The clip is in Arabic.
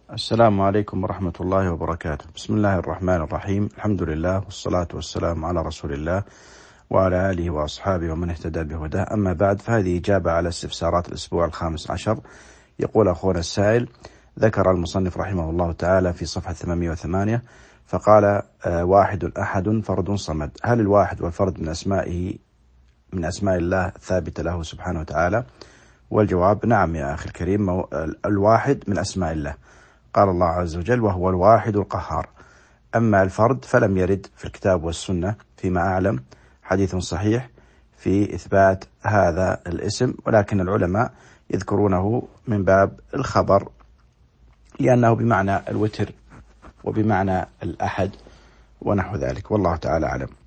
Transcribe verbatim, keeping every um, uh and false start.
السلام عليكم ورحمة الله وبركاته. بسم الله الرحمن الرحيم. الحمد لله والصلاة والسلام على رسول الله وعلى آله وأصحابه ومن اهتدى بهداه. أما بعد، فهذه إجابة على استفسارات الأسبوع الخامس عشر. يقول أخونا السائل: ذكر المصنف رحمه الله تعالى في صفحة ثمانمائة وثمانية فقال: آه واحد أحد فرد صمد. هل الواحد والفرد من أسمائه من أسماء الله ثابتة له سبحانه وتعالى؟ والجواب: نعم يا أخي الكريم، الواحد من أسماء الله. قال الله عز وجل: وهو الواحد القهار. أما الفرد فلم يرد في الكتاب والسنة فيما أعلم حديث صحيح في إثبات هذا الاسم، ولكن العلماء يذكرونه من باب الخبر، لأنه بمعنى الوتر وبمعنى الأحد ونحو ذلك، والله تعالى أعلم.